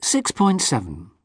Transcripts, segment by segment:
6.7.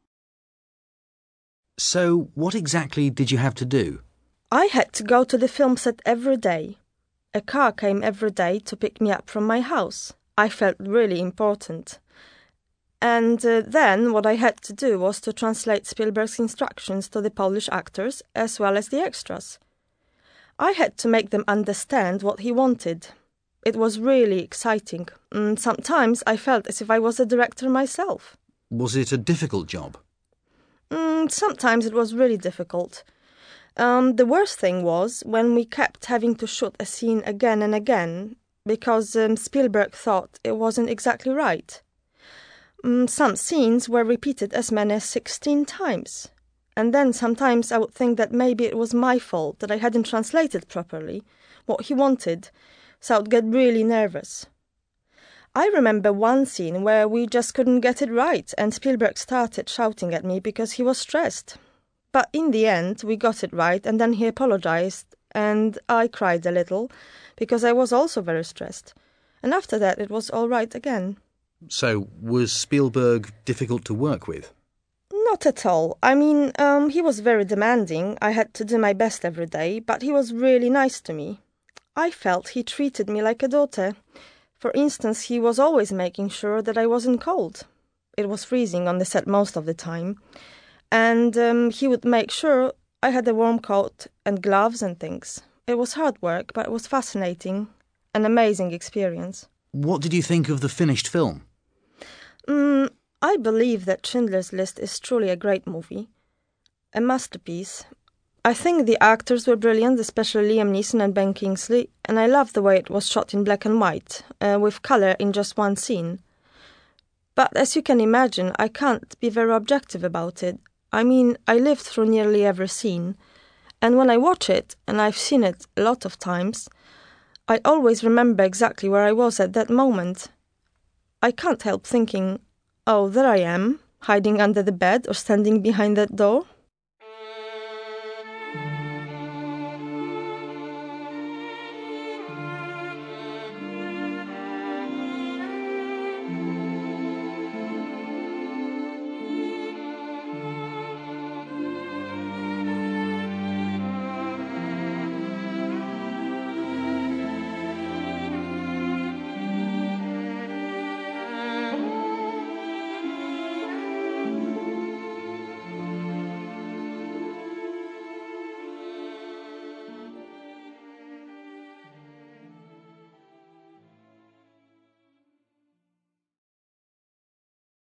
So, what exactly did you have to do? I had to go to the film set every day. A car came every day to pick me up from my house. I felt really important. And then what I had to do was to translate Spielberg's instructions to the Polish actors as well as the extras. I had to make them understand what he wanted. It was really exciting. Sometimes I felt as if I was a director myself. Was it a difficult job? Sometimes it was really difficult. The worst thing was when we kept having to shoot a scene again and again because Spielberg thought it wasn't exactly right. Some scenes were repeated as many as 16 times. And then sometimes I would think that maybe it was my fault that I hadn't translated properly what he wanted, so I would get really nervous. I remember one scene where we just couldn't get it right and Spielberg started shouting at me because he was stressed. But in the end, we got it right and then he apologized and I cried a little because I was also very stressed. And after that, it was all right again. So, was Spielberg difficult to work with? Not at all. I mean, he was very demanding. I had to do my best every day, but he was really nice to me. I felt he treated me like a daughter. For instance, he was always making sure that I wasn't cold. It was freezing on the set most of the time. And he would make sure I had a warm coat and gloves and things. It was hard work, but it was fascinating. An amazing experience. What did you think of the finished film? I believe that Schindler's List is truly a great movie. A masterpiece. I think the actors were brilliant, especially Liam Neeson and Ben Kingsley, and I love the way it was shot in black and white, with colour in just one scene. But as you can imagine, I can't be very objective about it. I mean, I lived through nearly every scene, and when I watch it, and I've seen it a lot of times, I always remember exactly where I was at that moment. I can't help thinking, oh, there I am, hiding under the bed or standing behind that door.